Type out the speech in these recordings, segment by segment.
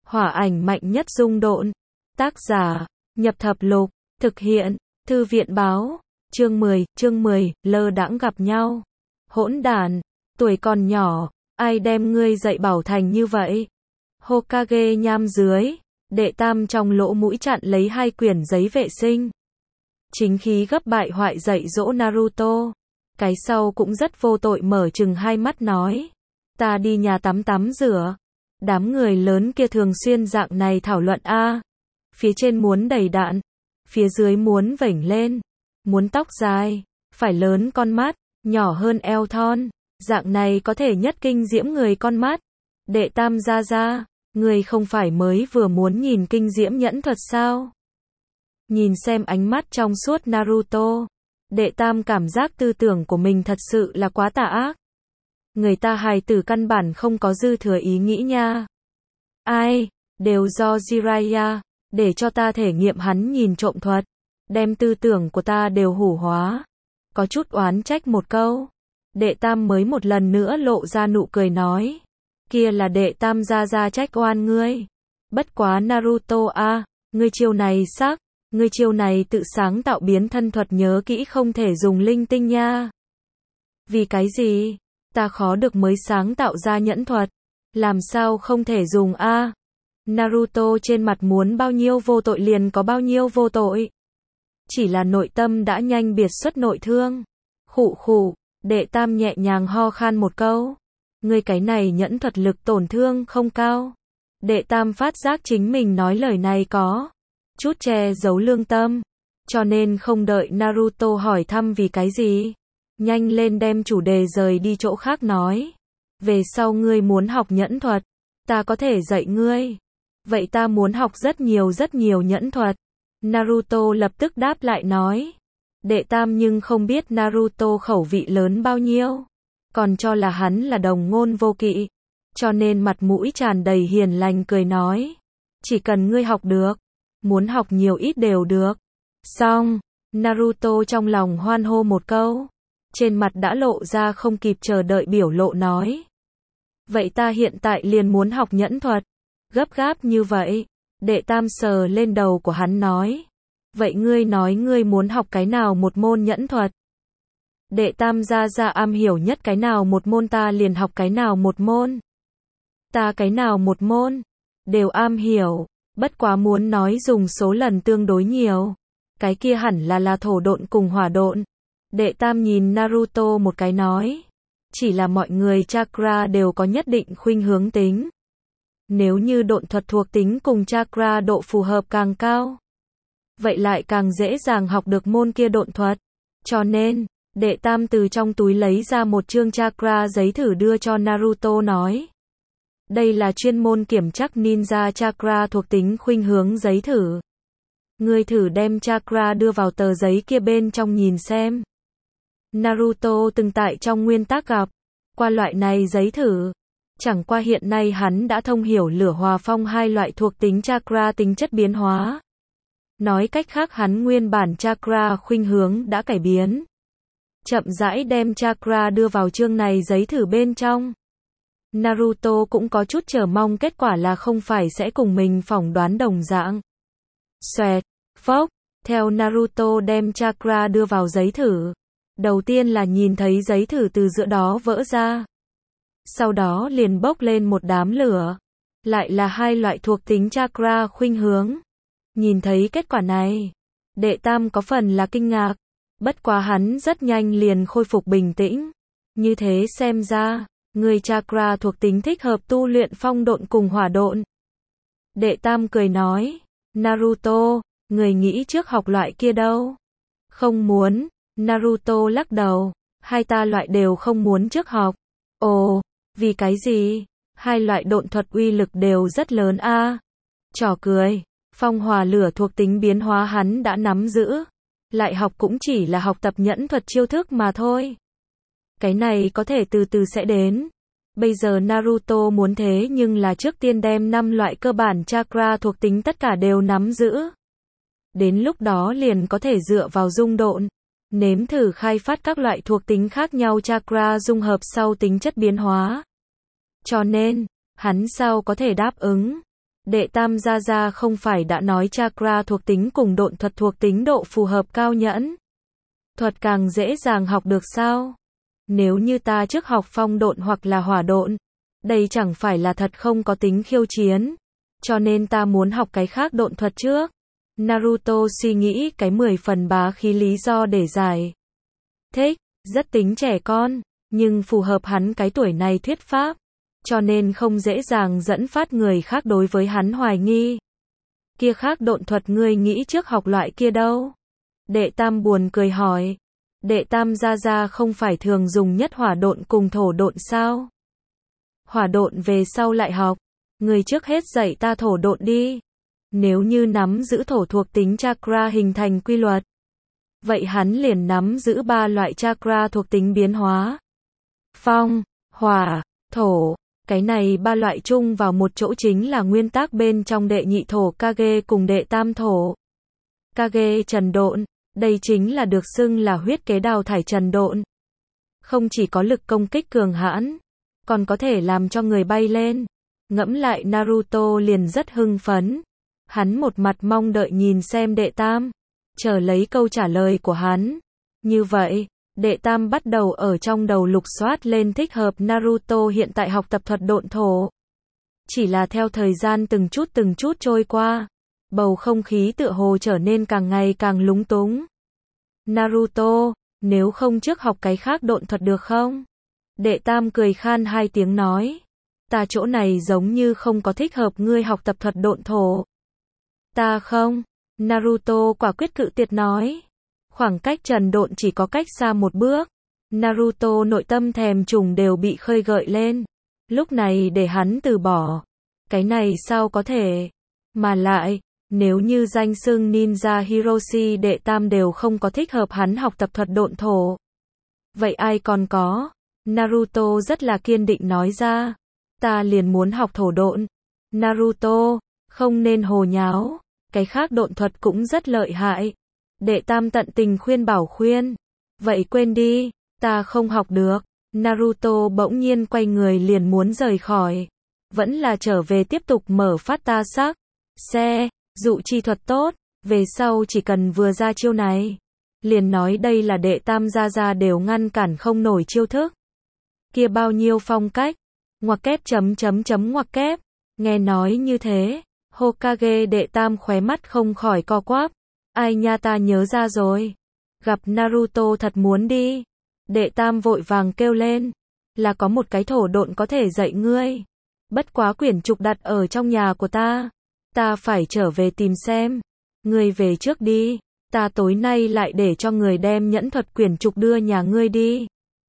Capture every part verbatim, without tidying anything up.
Hỏa ảnh mạnh nhất dung độn. Tác giả, Nhập Thập Lục, thực hiện, Thư viện báo, chương mười, chương mười, lơ đãng gặp nhau. Hỗn đản, tuổi còn nhỏ, ai đem ngươi dạy bảo thành như vậy? Hokage nham dưới, đệ tam trong lỗ mũi chặn lấy hai quyển giấy vệ sinh. Chính khí gấp bại hoại dạy dỗ Naruto. Cái sau cũng rất vô tội mở chừng hai mắt nói. Ta đi nhà tắm tắm rửa. Đám người lớn kia thường xuyên dạng này thảo luận a. Phía trên muốn đầy đạn, phía dưới muốn vểnh lên, muốn tóc dài, phải lớn con mắt, nhỏ hơn eo thon, dạng này có thể nhất kinh diễm người con mắt. Đệ tam gia gia, người không phải mới vừa muốn nhìn kinh diễm nhẫn thuật sao? Nhìn xem ánh mắt trong suốt Naruto, đệ tam cảm giác tư tưởng của mình thật sự là quá tà ác. Người ta hài tử căn bản không có dư thừa ý nghĩ nha. Ai, đều do Jiraiya, để cho ta thể nghiệm hắn nhìn trộm thuật, đem tư tưởng của ta đều hủ hóa. Có chút oán trách một câu. Đệ tam mới một lần nữa lộ ra nụ cười nói. Kia là đệ tam gia gia trách oan ngươi. Bất quá Naruto a, ngươi chiêu này sắc, ngươi chiêu này tự sáng tạo biến thân thuật nhớ kỹ không thể dùng linh tinh nha. Vì cái gì? Ta khó được mới sáng tạo ra nhẫn thuật, làm sao không thể dùng a? Naruto trên mặt muốn bao nhiêu vô tội liền có bao nhiêu vô tội. Chỉ là nội tâm đã nhanh biệt xuất nội thương. Khụ khụ, đệ tam nhẹ nhàng ho khan một câu. Ngươi cái này nhẫn thuật lực tổn thương không cao. Đệ tam phát giác chính mình nói lời này có chút che giấu lương tâm, cho nên không đợi Naruto hỏi thăm vì cái gì, nhanh lên đem chủ đề rời đi chỗ khác nói. Về sau ngươi muốn học nhẫn thuật, ta có thể dạy ngươi. Vậy ta muốn học rất nhiều rất nhiều nhẫn thuật. Naruto lập tức đáp lại nói. Đệ tam nhưng không biết Naruto khẩu vị lớn bao nhiêu, còn cho là hắn là đồng ngôn vô kỵ, cho nên mặt mũi tràn đầy hiền lành cười nói. Chỉ cần ngươi học được, muốn học nhiều ít đều được. Xong, Naruto trong lòng hoan hô một câu, trên mặt đã lộ ra không kịp chờ đợi biểu lộ nói. Vậy ta hiện tại liền muốn học nhẫn thuật. Gấp gáp như vậy, đệ tam sờ lên đầu của hắn nói. Vậy ngươi nói ngươi muốn học cái nào một môn nhẫn thuật? Đệ tam gia gia am hiểu nhất cái nào một môn ta liền học cái nào một môn. Ta cái nào một môn, đều am hiểu, bất quá muốn nói dùng số lần tương đối nhiều. Cái kia hẳn là là thổ độn cùng hỏa độn. Đệ tam nhìn Naruto một cái nói. Chỉ là mọi người chakra đều có nhất định khuynh hướng tính. Nếu như độn thuật thuộc tính cùng chakra độ phù hợp càng cao, vậy lại càng dễ dàng học được môn kia độn thuật. Cho nên, đệ tam từ trong túi lấy ra một chương chakra giấy thử đưa cho Naruto nói. Đây là chuyên môn kiểm chắc ninja chakra thuộc tính khuynh hướng giấy thử. Ngươi thử đem chakra đưa vào tờ giấy kia bên trong nhìn xem. Naruto từng tại trong nguyên tắc gặp qua loại này giấy thử. Chẳng qua hiện nay hắn đã thông hiểu lửa hòa phong hai loại thuộc tính chakra tính chất biến hóa. Nói cách khác hắn nguyên bản chakra khuynh hướng đã cải biến. Chậm rãi đem chakra đưa vào chương này giấy thử bên trong. Naruto cũng có chút chờ mong kết quả là không phải sẽ cùng mình phỏng đoán đồng dạng. Xoẹt, phốc, theo Naruto đem chakra đưa vào giấy thử. Đầu tiên là nhìn thấy giấy thử từ giữa đó vỡ ra. Sau đó liền bốc lên một đám lửa. Lại là hai loại thuộc tính chakra khuynh hướng. Nhìn thấy kết quả này, đệ tam có phần là kinh ngạc. Bất quá hắn rất nhanh liền khôi phục bình tĩnh. Như thế xem ra, người chakra thuộc tính thích hợp tu luyện phong độn cùng hỏa độn. Đệ tam cười nói, Naruto, người nghĩ trước học loại kia đâu? Không muốn, Naruto lắc đầu, hai ta loại đều không muốn trước học. Ồ, vì cái gì? Hai loại độn thuật uy lực đều rất lớn a. À. Trò cười, phong hỏa lửa thuộc tính biến hóa hắn đã nắm giữ. Lại học cũng chỉ là học tập nhẫn thuật chiêu thức mà thôi. Cái này có thể từ từ sẽ đến. Bây giờ Naruto muốn thế nhưng là trước tiên đem năm loại cơ bản chakra thuộc tính tất cả đều nắm giữ. Đến lúc đó liền có thể dựa vào dung độn, nếm thử khai phát các loại thuộc tính khác nhau chakra dung hợp sau tính chất biến hóa. Cho nên, hắn sao có thể đáp ứng. Đệ Tam Gia Gia không phải đã nói chakra thuộc tính cùng độn thuật thuộc tính độ phù hợp cao nhẫn. Thuật càng dễ dàng học được sao? Nếu như ta trước học phong độn hoặc là hỏa độn, đây chẳng phải là thật không có tính khiêu chiến. Cho nên ta muốn học cái khác độn thuật trước. Naruto suy nghĩ cái mười phần bá khí lý do để giải thích, rất tính trẻ con, nhưng phù hợp hắn cái tuổi này thuyết pháp, cho nên không dễ dàng dẫn phát người khác đối với hắn hoài nghi. Kia khác độn thuật ngươi nghĩ trước học loại kia đâu? Đệ Tam buồn cười hỏi. Đệ Tam Gia Gia không phải thường dùng nhất hỏa độn cùng thổ độn sao? Hỏa độn về sau lại học, người trước hết dạy ta thổ độn đi. Nếu như nắm giữ thổ thuộc tính chakra hình thành quy luật, vậy hắn liền nắm giữ ba loại chakra thuộc tính biến hóa. Phong, hỏa, thổ, cái này ba loại chung vào một chỗ chính là nguyên tắc bên trong đệ nhị thổ Kage cùng đệ tam thổ Kage trần độn, đây chính là được xưng là huyết kế đào thải trần độn. Không chỉ có lực công kích cường hãn, còn có thể làm cho người bay lên. Ngẫm lại Naruto liền rất hưng phấn. Hắn một mặt mong đợi nhìn xem đệ tam, chờ lấy câu trả lời của hắn. Như vậy, đệ tam bắt đầu ở trong đầu lục soát lên thích hợp Naruto hiện tại học tập thuật độn thổ. Chỉ là theo thời gian từng chút từng chút trôi qua, bầu không khí tựa hồ trở nên càng ngày càng lúng túng. Naruto, nếu không trước học cái khác độn thuật được không? Đệ tam cười khan hai tiếng nói. Ta chỗ này giống như không có thích hợp ngươi học tập thuật độn thổ. Ta không. Naruto quả quyết cự tuyệt nói. Khoảng cách trần độn chỉ có cách xa một bước. Naruto nội tâm thèm trùng đều bị khơi gợi lên. Lúc này để hắn từ bỏ. Cái này sao có thể? Mà lại, nếu như danh xưng ninja Hiroshi đệ tam đều không có thích hợp hắn học tập thuật độn thổ, vậy ai còn có? Naruto rất là kiên định nói ra. Ta liền muốn học thổ độn. Naruto, không nên hồ nháo. Cái khác độn thuật cũng rất lợi hại. Đệ tam tận tình khuyên bảo khuyên. Vậy quên đi, ta không học được. Naruto bỗng nhiên quay người liền muốn rời khỏi. Vẫn là trở về tiếp tục mở phát ta sắc. Xe, dụ chi thuật tốt. Về sau chỉ cần vừa ra chiêu này, liền nói đây là đệ tam gia gia đều ngăn cản không nổi chiêu thức. Kia bao nhiêu phong cách. Ngoặc kép chấm chấm chấm ngoặc kép. Nghe nói như thế, Hokage đệ tam khóe mắt không khỏi co quắp. Ai nha ta nhớ ra rồi. Gặp Naruto thật muốn đi. Đệ tam vội vàng kêu lên. Là có một cái thổ độn có thể dạy ngươi. Bất quá quyển trục đặt ở trong nhà của ta. Ta phải trở về tìm xem. Ngươi về trước đi. Ta tối nay lại để cho người đem nhẫn thuật quyển trục đưa nhà ngươi đi.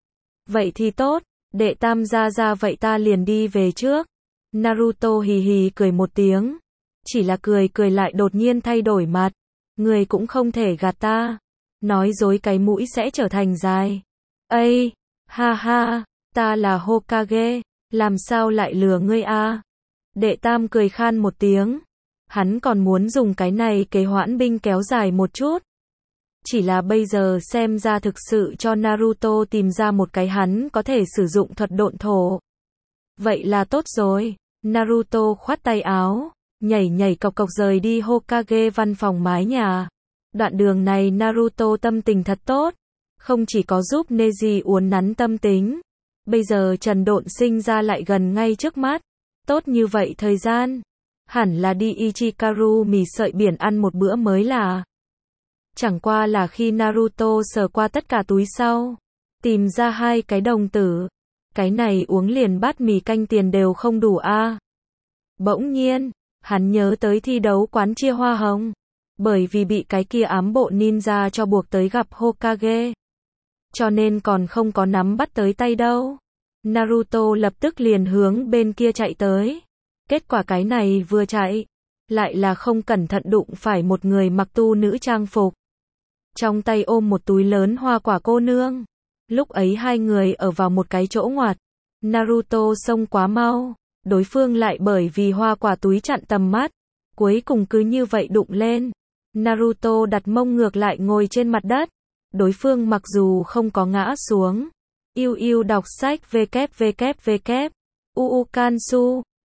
Vậy thì tốt. Đệ tam ra ra vậy ta liền đi về trước. Naruto hì hì cười một tiếng. Chỉ là cười cười lại đột nhiên thay đổi mặt. Người cũng không thể gạt ta. Nói dối cái mũi sẽ trở thành dài. Ây, ha ha, ta là Hokage. Làm sao lại lừa ngươi a? Đệ tam cười khan một tiếng. Hắn còn muốn dùng cái này kế hoãn binh kéo dài một chút. Chỉ là bây giờ xem ra thực sự cho Naruto tìm ra một cái hắn có thể sử dụng thuật độn thổ. Vậy là tốt rồi. Naruto khoát tay áo, nhảy nhảy cộc cộc rời đi Hokage văn phòng mái nhà. Đoạn đường này Naruto tâm tình thật tốt. Không chỉ có giúp Neji uốn nắn tâm tính. Bây giờ Trần Độn sinh ra lại gần ngay trước mắt. Tốt như vậy thời gian. Hẳn là đi Ichikaru mì sợi biển ăn một bữa mới là. Chẳng qua là khi Naruto sờ qua tất cả túi sau, tìm ra hai cái đồng tử. Cái này uống liền bát mì canh tiền đều không đủ a. À. Bỗng nhiên, hắn nhớ tới thi đấu quán chia hoa hồng. Bởi vì bị cái kia ám bộ ninja cho buộc tới gặp Hokage. Cho nên còn không có nắm bắt tới tay đâu. Naruto lập tức liền hướng bên kia chạy tới. Kết quả cái này vừa chạy, lại là không cẩn thận đụng phải một người mặc tu nữ trang phục. Trong tay ôm một túi lớn hoa quả cô nương. Lúc ấy hai người ở vào một cái chỗ ngoặt. Naruto xông quá mau. Đối phương lại bởi vì hoa quả túi chặn tầm mắt. Cuối cùng cứ như vậy đụng lên. Naruto đặt mông ngược lại ngồi trên mặt đất. Đối phương mặc dù không có ngã xuống. Yêu yêu đọc sách vê kép vê kép vê kép. Uu Kansu.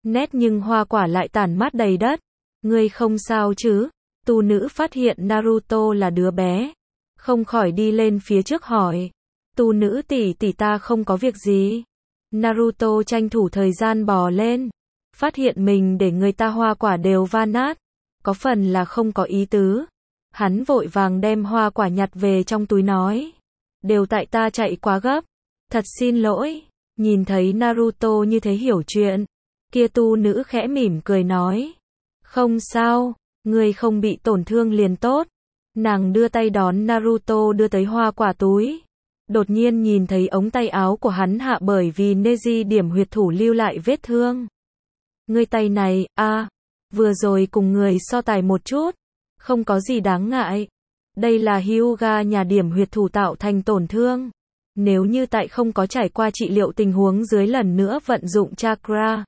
nét nhưng hoa quả lại tản mát đầy đất. Ngươi không sao chứ? Tu nữ phát hiện Naruto là đứa bé, không khỏi đi lên phía trước hỏi. Tu nữ tỷ tỷ ta không có việc gì. Naruto tranh thủ thời gian bò lên, phát hiện mình để người ta hoa quả đều va nát, có phần là không có ý tứ. Hắn vội vàng đem hoa quả nhặt về trong túi nói, đều tại ta chạy quá gấp, thật xin lỗi. Nhìn thấy Naruto như thế hiểu chuyện, kia tu nữ khẽ mỉm cười nói, không sao, ngươi không bị tổn thương liền tốt. Nàng đưa tay đón Naruto đưa tới hoa quả túi. Đột nhiên nhìn thấy ống tay áo của hắn hạ bởi vì Neji điểm huyệt thủ lưu lại vết thương. Ngươi tay này, a, à, vừa rồi cùng người so tài một chút, không có gì đáng ngại. Đây là Hyuga nhà điểm huyệt thủ tạo thành tổn thương. Nếu như tại không có trải qua trị liệu tình huống dưới lần nữa vận dụng chakra,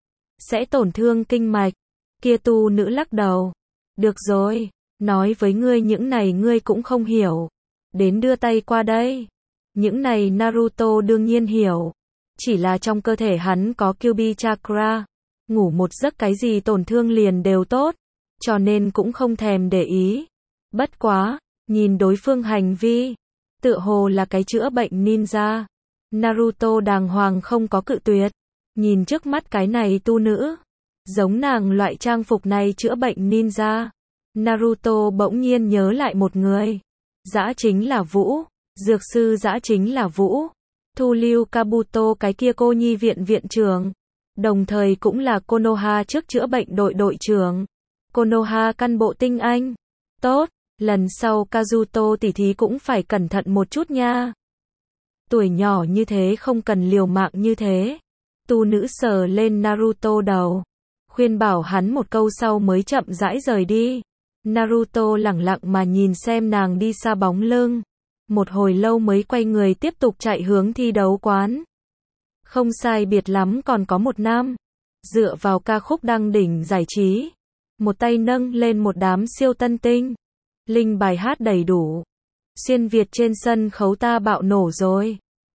sẽ tổn thương kinh mạch. Kia tu nữ lắc đầu. Được rồi, nói với ngươi những này ngươi cũng không hiểu. Đến đưa tay qua đây. Những này Naruto đương nhiên hiểu. Chỉ là trong cơ thể hắn có Kyuubi chakra. Ngủ một giấc cái gì tổn thương liền đều tốt. Cho nên cũng không thèm để ý. Bất quá, nhìn đối phương hành vi, tựa hồ là cái chữa bệnh ninja. Naruto đàng hoàng không có cự tuyệt. Nhìn trước mắt cái này tu nữ, giống nàng loại trang phục này chữa bệnh ninja. Naruto bỗng nhiên nhớ lại một người. Dã chính là Vũ. Dược sư dã chính là Vũ. Thu lưu Kabuto cái kia cô nhi viện viện trưởng. Đồng thời cũng là Konoha trước chữa bệnh đội đội trưởng. Konoha căn bộ tinh anh. Tốt, lần sau Kazuto tỉ thí cũng phải cẩn thận một chút nha. Tuổi nhỏ như thế không cần liều mạng như thế. Tu nữ sờ lên Naruto đầu, khuyên bảo hắn một câu sau mới chậm rãi rời đi. Naruto lẳng lặng mà nhìn xem nàng đi xa bóng lưng. Một hồi lâu mới quay người tiếp tục chạy hướng thi đấu quán. Không sai biệt lắm còn có một năm. Dựa vào ca khúc đăng đỉnh giải trí, một tay nâng lên một đám siêu tân tinh. Linh bài hát đầy đủ. Xuyên Việt trên sân khấu ta bạo nổ rồi.